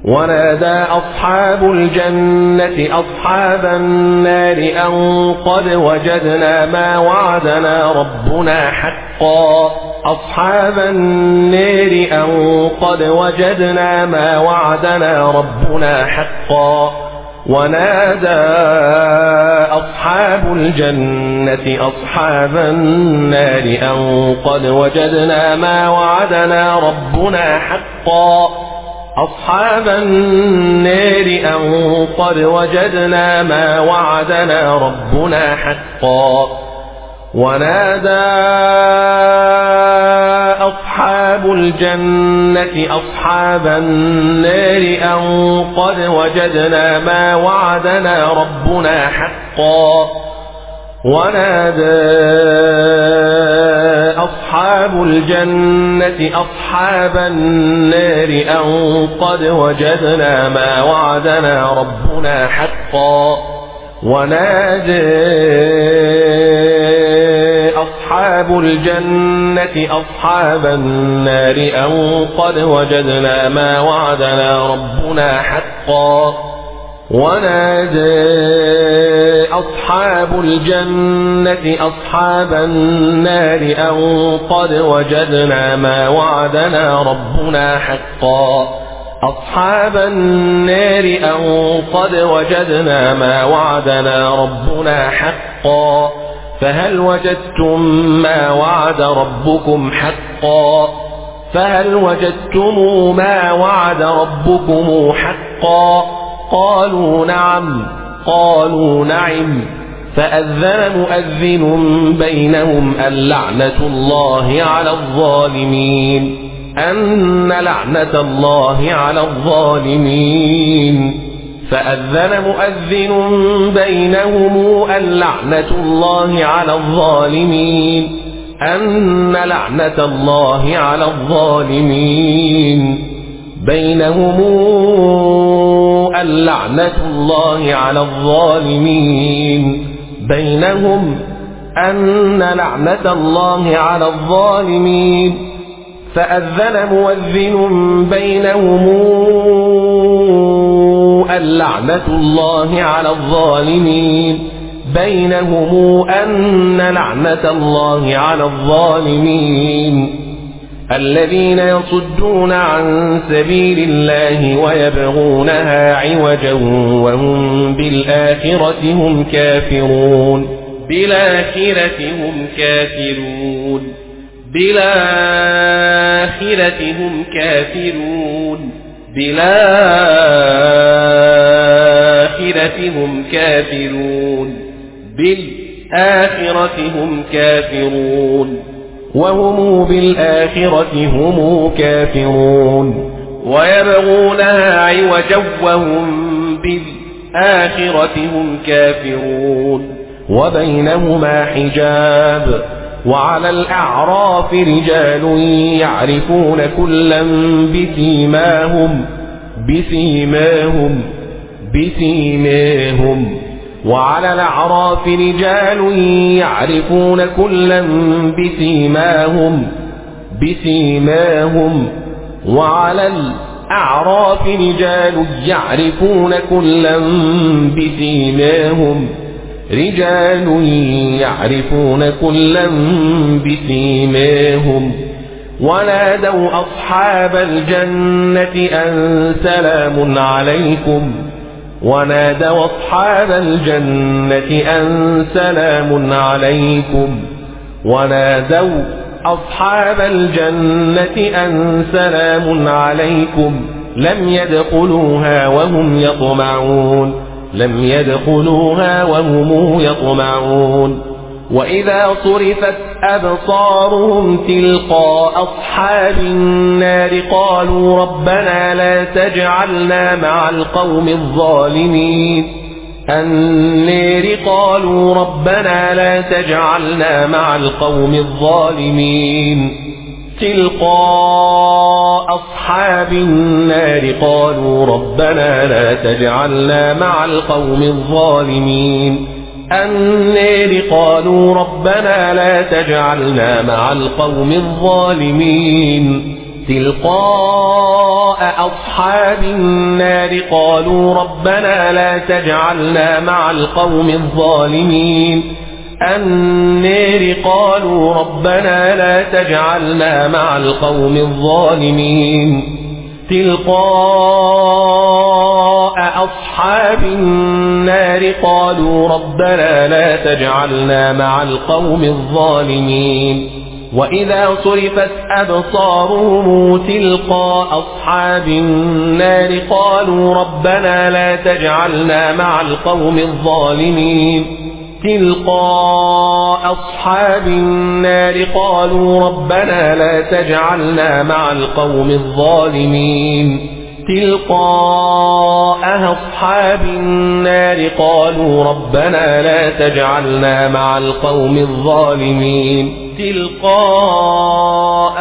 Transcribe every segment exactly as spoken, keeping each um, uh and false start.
ونادى أصحاب الجنة أصحاب النار أن قد وجدنا ما وعدنا ربنا حقا أصحاب النار أن قد وجدنا ما وعدنا ربنا حقا ونادى أصحاب الجنة أصحاب النار أن قد وجدنا ما وعدنا ربنا حقا أصحاب النار أن قد وجدنا ما وعدنا ربنا حقا ونادى أصحاب الجنة أصحاب النار أن قد وجدنا ما وعدنا ربنا حقا ونادى أصحاب الجنة أصحاب النار أن قد وجدنا ما وعدنا ربنا حقا ونادى أصحاب الجنة أصحاب النار أن قد وجدنا ما وعدنا ربنا حقا ونادى أصحاب الجنة أصحاب النار أن قد وجدنا ما وعدنا ربنا حقا أصحاب النار أن قد وجدنا ما وعدنا ربنا حقا فهل وجدتم ما وعد ربكم حقا فهل وجدتم ما وعد ربكم حقا قالوا نعم قالوا نعم فأذن مؤذن بينهم اللعنة الله على الظالمين أن لعنة الله على الظالمين فأذن مؤذن بينهم اللعنة الله على الظالمين أن لعنة الله على الظالمين بينهم اللعنة الله على الظالمين بينهم أن لعنة الله على الظالمين فأذن مؤذن بينهم اللعنة الله على الظالمين بينهم أن لعنة الله على الظالمين الذين يصدون عن سبيل الله ويبغونها عوجا وهم بالآخرة هم كافرون بالآخرة هم كافرون بالآخرة هم كافرون بالآخرة هم كافرون بالآخرة هم كافرون وهم بالآخرة هم كافرون ويبغونها عوجا وهم بالآخرة هم كافرون وبينهما حجاب وعلى الأعراف رجال يعرفون كلا بسيماهم بسيماهم بسيماهم وعلى الأعراف رجال يعرفون كلا بسيماهم بسيماهم وعلى الأعراف رجال يعرفون كلا بسيماهم رجال يعرفون كلا بسيماهم ونادوا أصحاب الجنة أن سلام عليكم ونادوا أصحاب الجنة أن سلام عليكم ونادوا أصحاب الجنة أن سلام عليكم لم يدخلوها وهم يطمعون لم يدخلوها وهم يطمعون وإذا صرفت أبصارهم تلقاء أصحاب النار قالوا ربنا لا تجعلنا مع القوم الظالمين النار قالوا ربنا لا تجعلنا مع القوم الظالمين تلقاء أصحاب النار قالوا ربنا لا تجعلنا مع القوم الظالمين النار قالوا ربنا لا تجعلنا مع القوم الظالمين تلقاء أصحاب النار قالوا ربنا لا تجعلنا مع القوم الظالمين النار قالوا ربنا لا تجعلنا مع القوم الظالمين تلقاء أصحاب النار قالوا ربنا لا تجعلنا مع القوم الظالمين وإذا صرفت أبصارهم تلقاء أصحاب النار قالوا ربنا لا تجعلنا مع القوم الظالمين تلقاء أصحاب النار قالوا ربنا لا تجعلنا مع القوم الظالمين تلقاء أصحاب النار قالوا ربنا لا تجعلنا مع القوم الظالمين تلقاء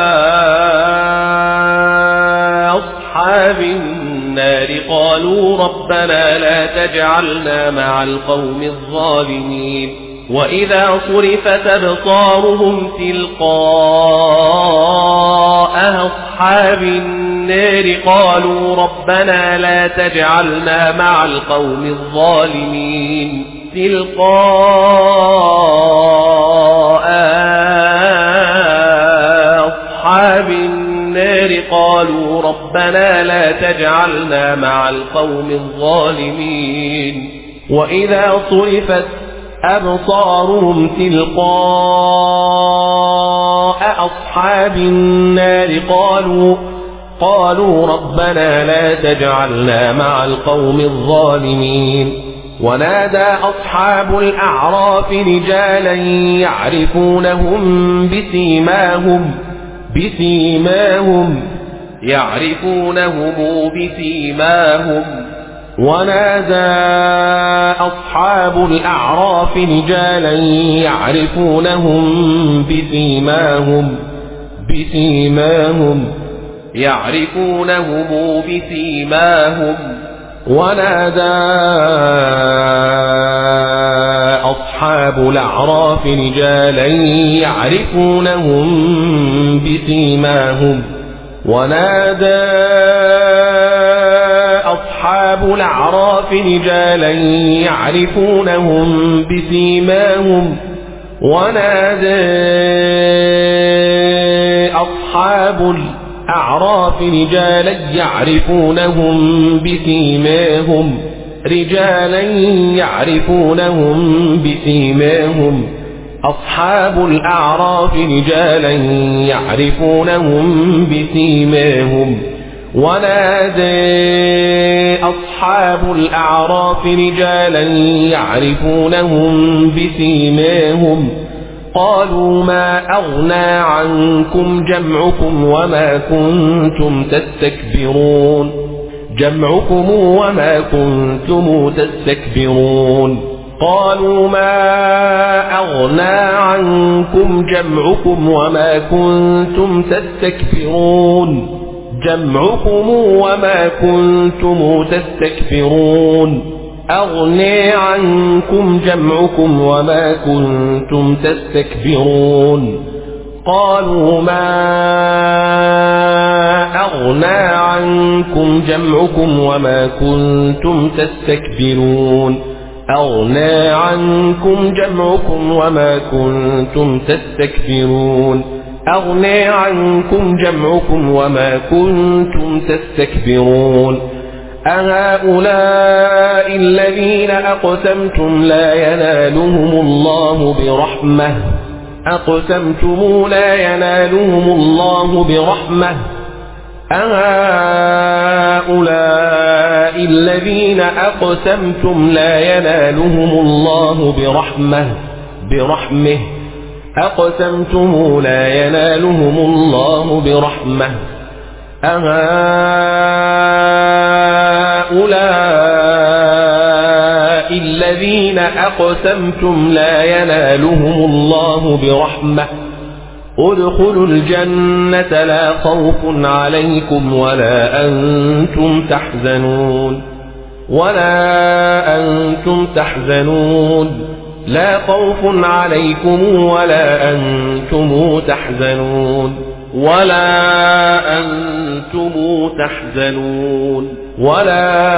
أصحاب النار قالوا ربنا لا تجعلنا مع القوم الظالمين وإذا صرفت أبصارهم تلقاء أصحاب النار قالوا ربنا لا تجعلنا مع القوم الظالمين تلقاء أصحاب النار قالوا ربنا لا تجعلنا مع القوم الظالمين وإذا صرفت أبصارهم تلقاء أصحاب النار قالوا قالوا ربنا لا تجعلنا مع القوم الظالمين ونادى أصحاب الأعراف رجالا يعرفونهم بسيماهم بسيماهم يعرفونهم بسيماهم ونادى أصحاب الأعراف رجالا يعرفونهم بسيماهم بسيماهم يعرفونهم بسيماهم ونادى أصحاب الأعراف رجالا يعرفونهم بسيماهم ونادى أصحاب الأعراف رجالا يعرفونهم بسيماهم ونادى أصحاب الأعراف رجالا يعرفونهم بسيماهم رجالا يعرفونهم بسيماهم أصحاب الأعراف رجالا يعرفونهم بسيماهم ونادى أصحاب الأعراف رجالا يعرفونهم بسيماهم قالوا ما أغنى عنكم جمعكم وما كنتم تستكبرون جمعكم وما كنتم تستكبرون قالوا ما أغنى عنكم جمعكم وما كنتم تستكبرون جمعكم وما كنتم تستكبرون أغنى عنكم جمعكم وما كنتم تستكبرون قالوا ما أغنى عنكم جمعكم وما كنتم تستكبرون أغنى عنكم جمعكم وما كنتم تستكبرون أغنى عنكم جمعكم وما كنتم تستكبرون أهؤلاء الذين أقسمتم لا ينالهم الله برحمة أقسمتم لا ينالهم الله برحمة أهؤلاء الذين أقسمتم لا ينالهم الله برحمة برحمه أقسمتم لا ينالهم الله برحمة أهؤلاء الذين أقسمتم لا ينالهم الله برحمة ادخلوا الجنة لا خوف عليكم ولا أنتم تحزنون ولا أنتم تحزنون لا خوف عليكم ولا أنتم تحزنون ولا أنتم تحزنون ولا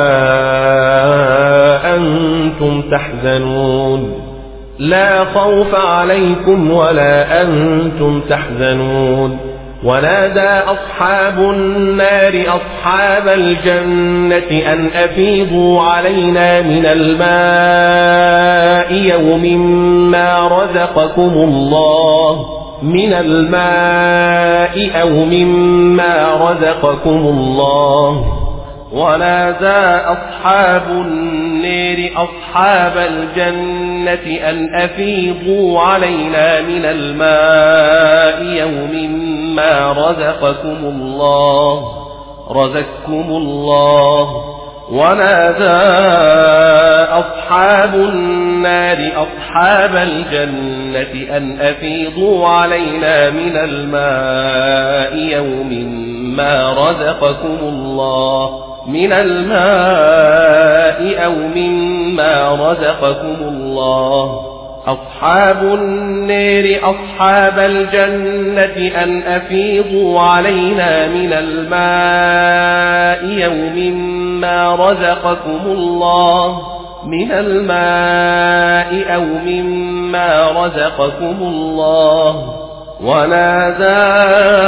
أنتم تحزنون لا خوف عليكم ولا أنتم تحزنون ونادى أصحاب النار أصحاب الجنة أن أفيضوا علينا من الماء يوم ما رزقكم الله من الماء أو مما رزقكم الله ونادى أصحاب النار أصحاب الجنة أن أفيضوا علينا من الماء يوم ما رزقكم الله رزقكم الله ونادى أصحاب النار أصحاب الجنة أن أفيضوا علينا من الماء يوم ما رزقكم الله من الماء أو مما رزقكم الله أصحاب النار أصحاب الجنة أن أفيضوا علينا من الماء يوم ما رزقكم الله من الماء أو مما رزقكم الله ونادى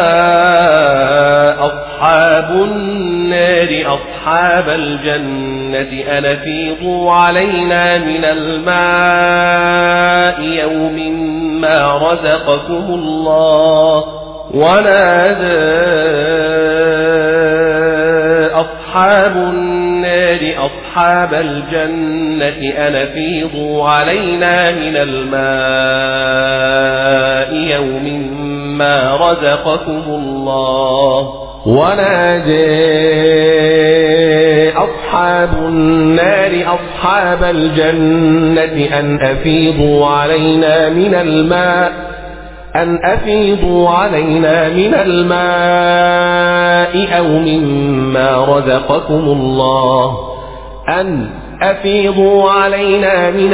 أصحاب النار أصحاب الجنة أن أفيضوا علينا من الماء يوم ما رزقكم الله ونادى أصحاب النار أصحاب الجنة أن أفيضوا علينا من الماء يوم ما رزقكم الله ونادى أصحاب النار أصحاب الجنة أن أفيضوا علينا من الماء أن أفيضوا علينا من الماء أو مما رزقكم الله أن أفيضوا علينا من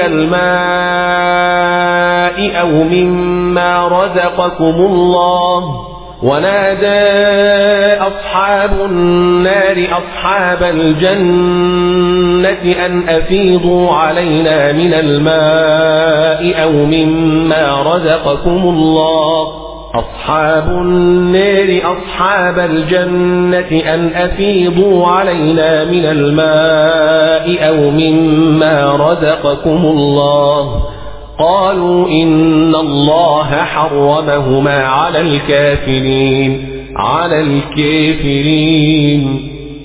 الماء أو مما رزقكم الله ونادى أصحاب النار أصحاب الجنة أن أفيضوا علينا من الماء أو مما رزقكم الله أصحاب النار أصحاب الجنة أن أفيضوا علينا من الماء أو مما رزقكم الله قالوا إن الله حرمهما على الكافرين على الكافرين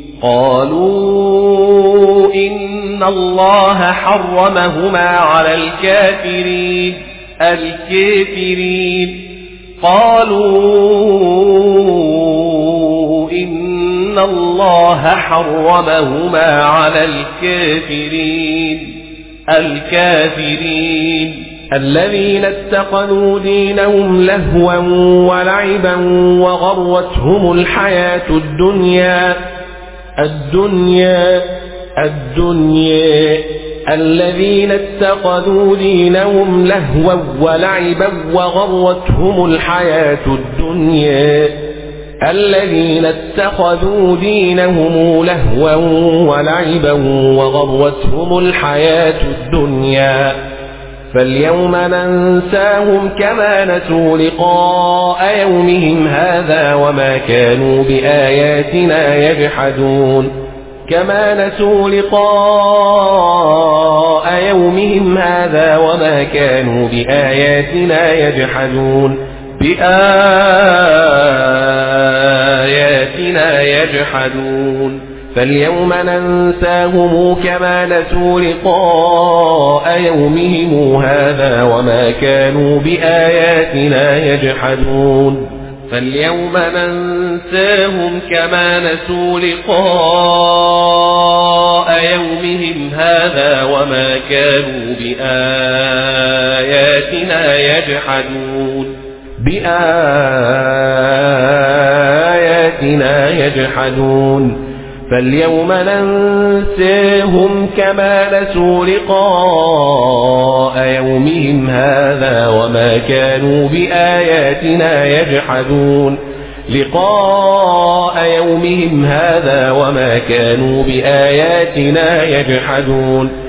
قالوا إن الله حرمهما على الكافرين الكافرين قالوا إن الله حرمهما على الكافرين الكافرين الذين اتخذوا دينهم لهوا ولعبا وغرتهم الحياة الدنيا الدنيا الدنيا الذين اتخذوا دينهم لهوا ولعبا وغرتهم الحياة الدنيا الذين اتخذوا دينهم لهوا ولعبا وغرتهم الحياة الدنيا فاليوم ننساهم كما نسوا لقاء يومهم هذا وما كانوا بآياتنا يجحدون كما نسوا لقاء يومهم هذا وما كانوا بآياتنا يجحدون بآياتنا يجحدون فاليوم ننساهم كما نسوا لقاء يومهم هذا وما كانوا بآياتنا يجحدون فاليوم ننساهم كما نسوا لقاء يومهم هذا وما كانوا بآياتنا يجحدون بآياتنا يجحدون فاليوم ننساهم كما نسوا لقاء يومهم هذا وما كانوا بآياتنا يجحدون لقاء يومهم هذا وما كانوا بآياتنا يجحدون